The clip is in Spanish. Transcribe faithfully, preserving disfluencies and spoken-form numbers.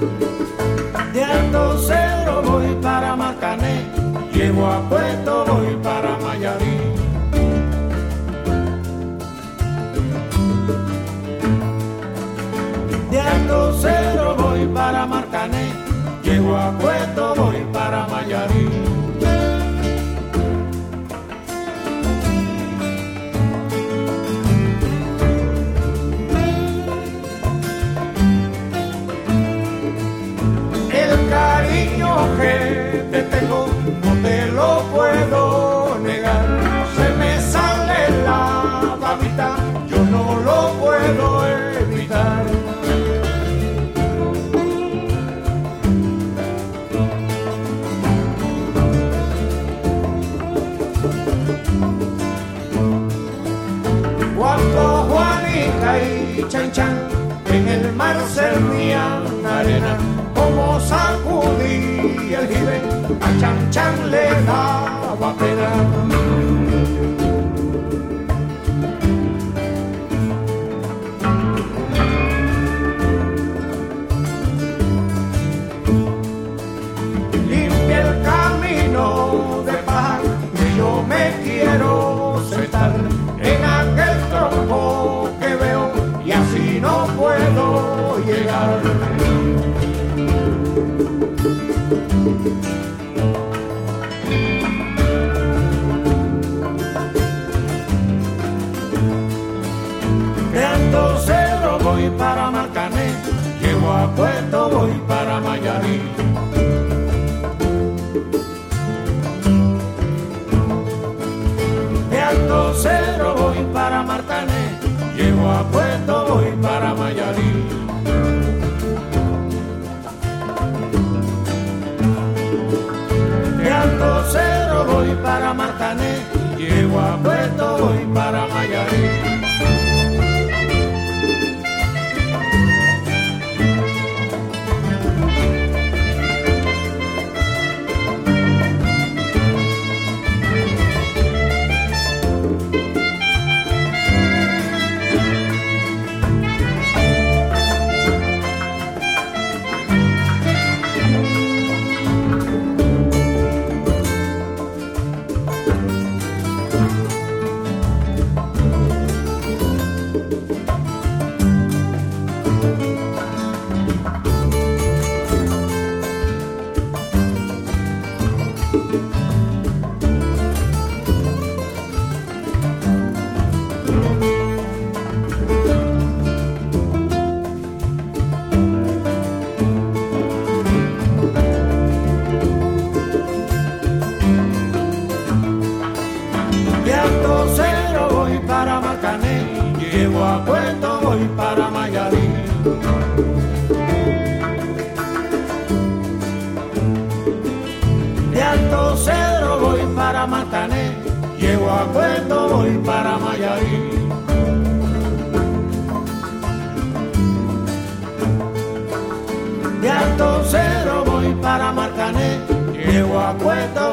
De Alto Cedro voy para Marcané, llego a Puerto, voy para Mayarí. De Alto Cedro voy para Marcané, llego a Puerto, voy para Mayarí. El cariño que te tengo no te lo puedo negar. Se me sale la babita, yo no lo puedo evitar. Cuando Juanita y Chan Chan en el mar servían arena, como sacudí el jibe, a Chan Chan le daba pena. Limpia el camino de paz, que yo me quiero sentar en aquel tronco que veo y así no puedo llegar. De Alto Cedro voy para Marcané, llego a Puerto, voy para Mayarí. De Alto Cedro voy para Marcané, llego a Puerto, voy para Mayarí. De Alto Cedro voy para Marcané, llego a Puerto, voy para Mayarí. De Alto Cedro voy para Marcané, llego a Puerto, voy para Mayarí. De Alto Cedro voy para Marcané, llego a Puerto, voy para Mayarí. De Alto Cedro voy para Marcané, llego a Puerto,